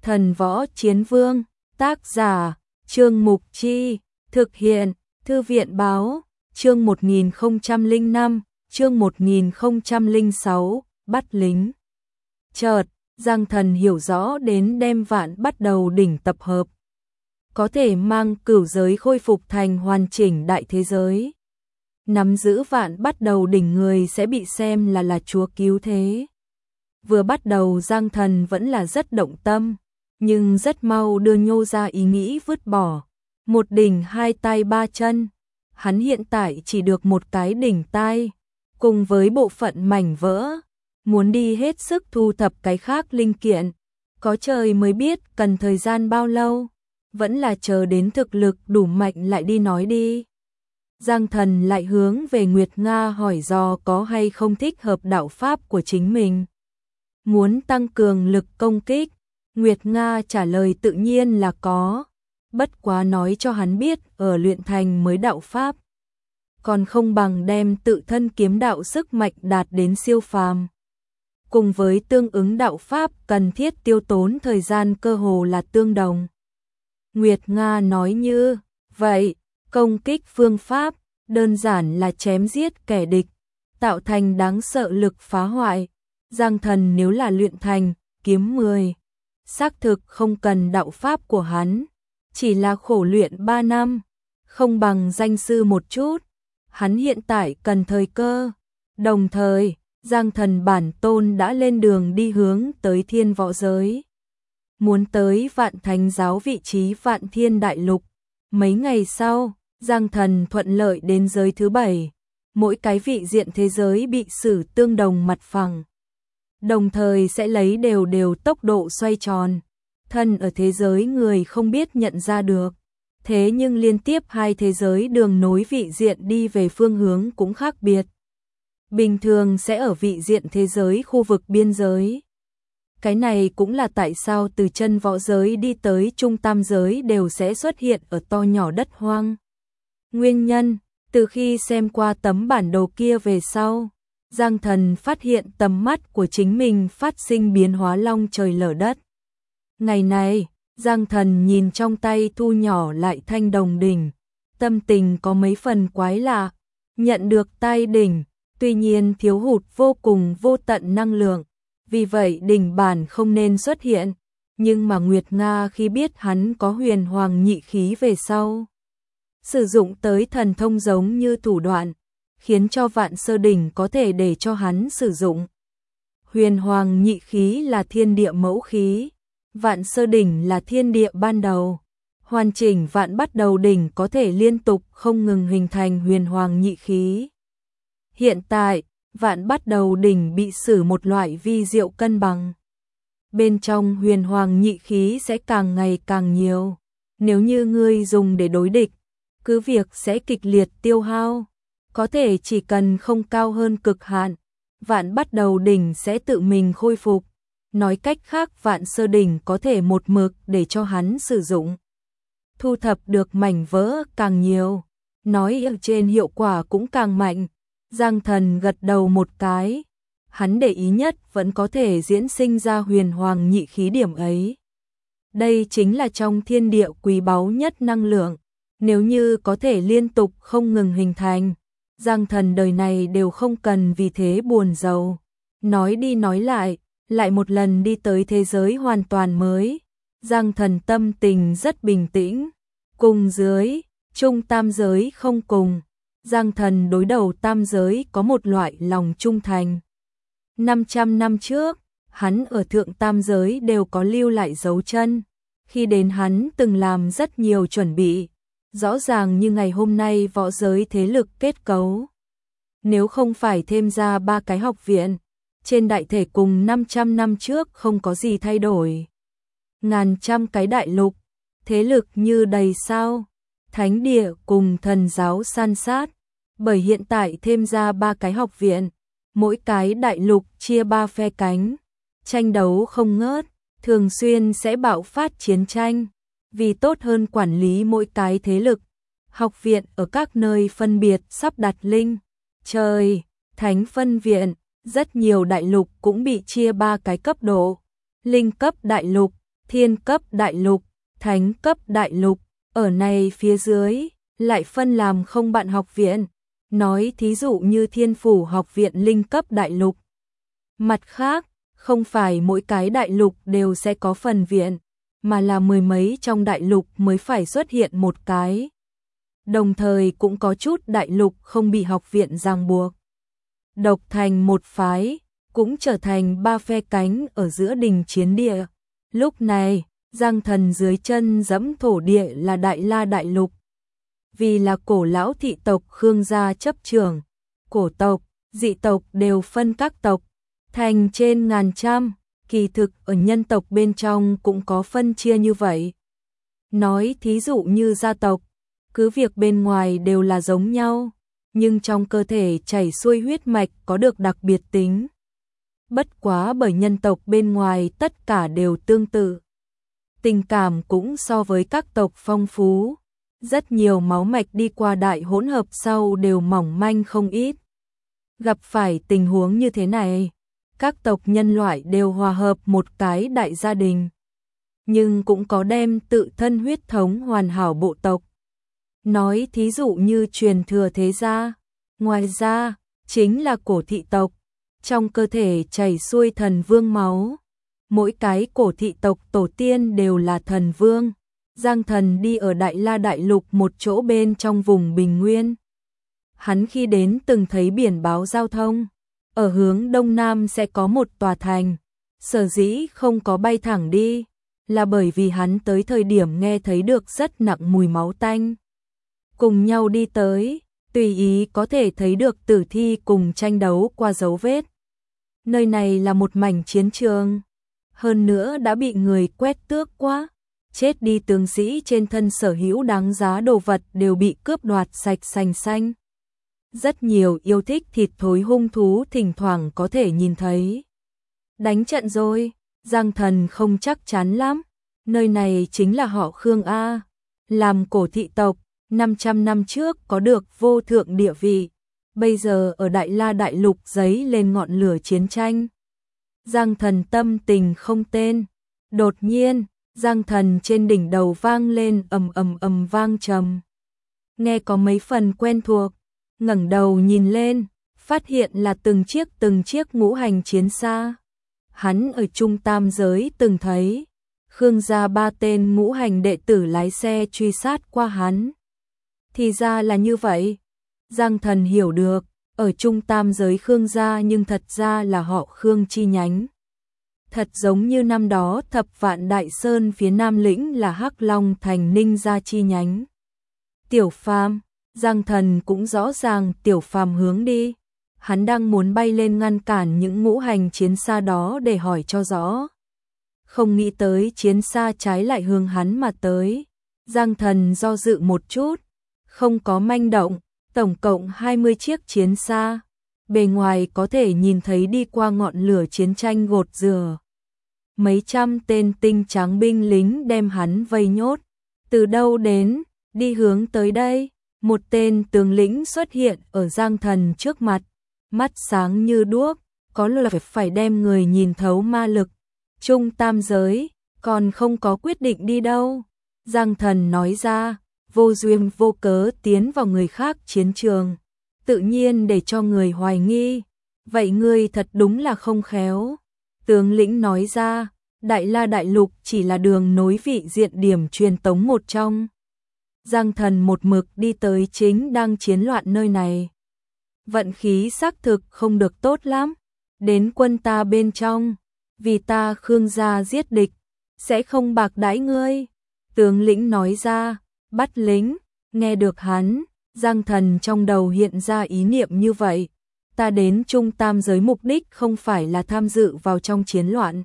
Thần Võ Chiến Vương, tác giả, Trương Mục Chi, thực hiện, Thư viện Báo, chương 1005, chương 1006, bắt lính. Chợt, Giang Thần hiểu rõ đến đem Vạn Bắt Đầu Đỉnh tập hợp, có thể mang cửu giới khôi phục thành hoàn chỉnh đại thế giới. Nắm giữ Vạn Bắt Đầu Đỉnh người sẽ bị xem là chúa cứu thế. Vừa bắt đầu Giang Thần vẫn là rất động tâm, nhưng rất mau đưa nhô ra ý nghĩ vứt bỏ. Một đỉnh hai tay ba chân, hắn hiện tại chỉ được một cái đỉnh tai, cùng với bộ phận mảnh vỡ, muốn đi hết sức thu thập cái khác linh kiện, có trời mới biết cần thời gian bao lâu, vẫn là chờ đến thực lực đủ mạnh lại đi nói đi. Giang Thần lại hướng về Nguyệt Nga hỏi dò có hay không thích hợp đạo pháp của chính mình. Muốn tăng cường lực công kích, Nguyệt Nga trả lời tự nhiên là có, bất quá nói cho hắn biết ở luyện thành mới đạo pháp, còn không bằng đem tự thân kiếm đạo sức mạnh đạt đến siêu phàm. Cùng với tương ứng đạo pháp cần thiết tiêu tốn thời gian cơ hồ là tương đồng. Nguyệt Nga nói như vậy, công kích phương pháp đơn giản là chém giết kẻ địch, tạo thành đáng sợ lực phá hoại. Giang Thần nếu là luyện thành kiếm 10, xác thực không cần đạo pháp của hắn, chỉ là khổ luyện 3 năm, không bằng danh sư một chút. Hắn hiện tại cần thời cơ. Đồng thời, Giang Thần bản tôn đã lên đường đi hướng tới thiên võ giới, muốn tới Vạn Thánh giáo vị trí Vạn Thiên Đại Lục. Mấy ngày sau, Giang Thần thuận lợi đến giới thứ 7, mỗi cái vị diện thế giới bị xử tương đồng mặt phẳng, đồng thời sẽ lấy đều tốc độ xoay tròn. Thân ở thế giới người không biết nhận ra được, thế nhưng liên tiếp hai thế giới đường nối vị diện đi về phương hướng cũng khác biệt. Bình thường sẽ ở vị diện thế giới khu vực biên giới. Cái này cũng là tại sao từ chân võ giới đi tới trung tam giới đều sẽ xuất hiện ở to nhỏ đất hoang. Nguyên nhân, từ khi xem qua tấm bản đồ kia về sau, Giang Thần phát hiện tầm mắt của chính mình phát sinh biến hóa long trời lở đất. Ngày này, Giang Thần nhìn trong tay thu nhỏ lại thanh đồng đỉnh, tâm tình có mấy phần quái lạ. Nhận được tai đỉnh, tuy nhiên thiếu hụt vô cùng vô tận năng lượng, vì vậy đỉnh bản không nên xuất hiện. Nhưng mà Nguyệt Nga khi biết hắn có huyền hoàng nhị khí về sau, sử dụng tới thần thông giống như thủ đoạn, khiến cho Vạn Sơ Đỉnh có thể để cho hắn sử dụng. Huyền hoàng nhị khí là thiên địa mẫu khí, Vạn Sơ Đỉnh là thiên địa ban đầu. Hoàn chỉnh Vạn Bắt Đầu Đỉnh có thể liên tục không ngừng hình thành huyền hoàng nhị khí. Hiện tại, Vạn Bắt Đầu Đỉnh bị xử một loại vi diệu cân bằng. Bên trong huyền hoàng nhị khí sẽ càng ngày càng nhiều. Nếu như ngươi dùng để đối địch, cứ việc sẽ kịch liệt tiêu hao, có thể chỉ cần không cao hơn cực hạn, Vạn Bắt Đầu Đỉnh sẽ tự mình khôi phục. Nói cách khác Vạn Sơ Đỉnh có thể một mực để cho hắn sử dụng. Thu thập được mảnh vỡ càng nhiều, nói ở trên hiệu quả cũng càng mạnh. Giang Thần gật đầu một cái, hắn để ý nhất vẫn có thể diễn sinh ra huyền hoàng nhị khí điểm ấy. Đây chính là trong thiên địa quý báu nhất năng lượng, nếu như có thể liên tục không ngừng hình thành, Giang Thần đời này đều không cần vì thế buồn rầu. Nói đi nói lại một lần đi tới thế giới hoàn toàn mới. Giang Thần tâm tình rất bình tĩnh, cùng dưới, trung tam giới không cùng. Giang Thần đối đầu tam giới có một loại lòng trung thành. 500 năm trước, hắn ở thượng tam giới đều có lưu lại dấu chân. Khi đến hắn từng làm rất nhiều chuẩn bị, rõ ràng như ngày hôm nay võ giới thế lực kết cấu. Nếu không phải thêm ra 3 cái học viện, trên đại thể cùng 500 năm trước không có gì thay đổi. Ngàn trăm cái đại lục, thế lực như đầy sao, thánh địa cùng thần giáo san sát. Bởi hiện tại thêm ra 3 cái học viện, mỗi cái đại lục chia 3 phe cánh, tranh đấu không ngớt, thường xuyên sẽ bạo phát chiến tranh. Vì tốt hơn quản lý mỗi cái thế lực, học viện ở các nơi phân biệt sắp đặt linh, trời, thánh phân viện. Rất nhiều đại lục cũng bị chia 3 cái cấp độ. Linh cấp đại lục, thiên cấp đại lục, thánh cấp đại lục, ở này phía dưới, lại phân làm không bạn học viện, nói thí dụ như Thiên Phủ học viện linh cấp đại lục. Mặt khác, không phải mỗi cái đại lục đều sẽ có phần viện, mà là mười mấy trong đại lục mới phải xuất hiện một cái. Đồng thời cũng có chút đại lục không bị học viện ràng buộc. Độc thành một phái, cũng trở thành ba phe cánh ở giữa đình chiến địa. Lúc này, Giang Thần dưới chân dẫm thổ địa là Đại La đại lục. Vì là cổ lão thị tộc Khương gia chấp trưởng, cổ tộc, dị tộc đều phân các tộc, thành trên ngàn trăm, kỳ thực ở nhân tộc bên trong cũng có phân chia như vậy. Nói thí dụ như gia tộc, cứ việc bên ngoài đều là giống nhau, nhưng trong cơ thể chảy xuôi huyết mạch có được đặc biệt tính. Bất quá bởi nhân tộc bên ngoài tất cả đều tương tự. Tình cảm cũng so với các tộc phong phú. Rất nhiều máu mạch đi qua đại hỗn hợp sau đều mỏng manh không ít. Gặp phải tình huống như thế này, các tộc nhân loại đều hòa hợp một cái đại gia đình. Nhưng cũng có đem tự thân huyết thống hoàn hảo bộ tộc. Nói thí dụ như truyền thừa thế gia, ngoài ra, chính là cổ thị tộc, trong cơ thể chảy xuôi thần vương máu. Mỗi cái cổ thị tộc tổ tiên đều là thần vương. Giang Thần đi ở Đại La đại lục một chỗ bên trong vùng Bình Nguyên. Hắn khi đến từng thấy biển báo giao thông, ở hướng đông nam sẽ có một tòa thành, sở dĩ không có bay thẳng đi, là bởi vì hắn tới thời điểm nghe thấy được rất nặng mùi máu tanh. Cùng nhau đi tới, tùy ý có thể thấy được tử thi cùng tranh đấu qua dấu vết. Nơi này là một mảnh chiến trường, hơn nữa đã bị người quét tước qua. Chết đi tướng sĩ trên thân sở hữu đáng giá đồ vật đều bị cướp đoạt sạch sành xanh. Rất nhiều yêu thích thịt thối hung thú thỉnh thoảng có thể nhìn thấy. Đánh trận rồi, Giang Thần không chắc chắn lắm. Nơi này chính là họ Khương A. Làm cổ thị tộc, 500 năm trước có được vô thượng địa vị. Bây giờ ở Đại La đại lục giấy lên ngọn lửa chiến tranh. Giang Thần tâm tình không tên. Đột nhiên, Giang Thần trên đỉnh đầu vang lên ầm ầm ầm vang trầm. Nghe có mấy phần quen thuộc, ngẩng đầu nhìn lên, phát hiện là từng chiếc ngũ hành chiến xa. Hắn ở Trung Tam giới từng thấy, Khương gia 3 tên ngũ hành đệ tử lái xe truy sát qua hắn. Thì ra là như vậy. Giang Thần hiểu được, ở Trung Tam giới Khương gia nhưng thật ra là họ Khương chi nhánh. Thật giống như năm đó Thập Vạn Đại Sơn phía Nam lĩnh là Hắc Long thành Ninh gia chi nhánh. Tiểu Phàm, Giang Thần cũng rõ ràng Tiểu Phàm hướng đi. Hắn đang muốn bay lên ngăn cản những ngũ hành chiến xa đó để hỏi cho rõ. Không nghĩ tới chiến xa trái lại hướng hắn mà tới. Giang Thần do dự một chút, không có manh động, tổng cộng 20 chiếc chiến xa. Bề ngoài có thể nhìn thấy đi qua ngọn lửa chiến tranh gột rửa. Mấy trăm tên tinh tráng binh lính đem hắn vây nhốt. Từ đâu đến, đi hướng tới đây, một tên tướng lĩnh xuất hiện ở Giang Thần trước mặt. Mắt sáng như đuốc, có là phải đem người nhìn thấu ma lực. Trung Tam giới, còn không có quyết định đi đâu. Giang Thần nói ra, vô duyên vô cớ tiến vào người khác chiến trường. Tự nhiên để cho người hoài nghi. Vậy ngươi thật đúng là không khéo. Tướng lĩnh nói ra, Đại La đại lục chỉ là đường nối vị diện điểm truyền tống một trong. Giang Thần một mực đi tới chính đang chiến loạn nơi này. Vận khí xác thực không được tốt lắm. Đến quân ta bên trong, vì ta Khương gia giết địch, sẽ không bạc đãi ngươi. Tướng lĩnh nói ra, bắt lính, nghe được hắn. Giang Thần trong đầu hiện ra ý niệm như vậy. Ta đến Trung Tam giới mục đích không phải là tham dự vào trong chiến loạn.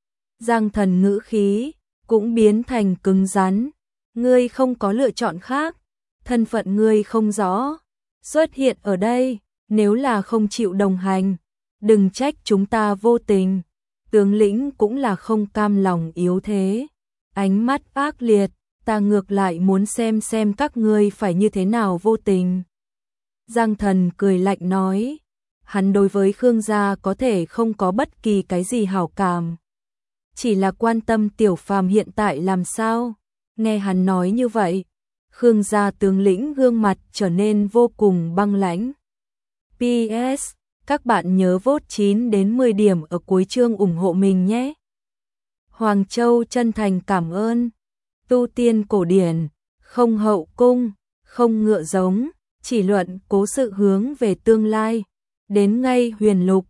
Giang Thần ngữ khí cũng biến thành cứng rắn. Ngươi không có lựa chọn khác. Thân phận ngươi không rõ. Xuất hiện ở đây, nếu là không chịu đồng hành, đừng trách chúng ta vô tình. Tướng lĩnh cũng là không cam lòng yếu thế. Ánh mắt ác liệt. Ta ngược lại muốn xem các ngươi phải như thế nào vô tình. Giang Thần cười lạnh nói. Hắn đối với Khương gia có thể không có bất kỳ cái gì hảo cảm. chỉ là quan tâm Tiểu Phàm hiện tại làm sao. Nghe hắn nói như vậy, Khương gia tướng lĩnh gương mặt trở nên vô cùng băng lãnh. PS, các bạn nhớ vote 9 đến 10 điểm ở cuối chương ủng hộ mình nhé. Hoàng Châu chân thành cảm ơn. Tu tiên cổ điển, không hậu cung, không ngựa giống, chỉ luận cố sự hướng về tương lai. Đến ngay huyền lục,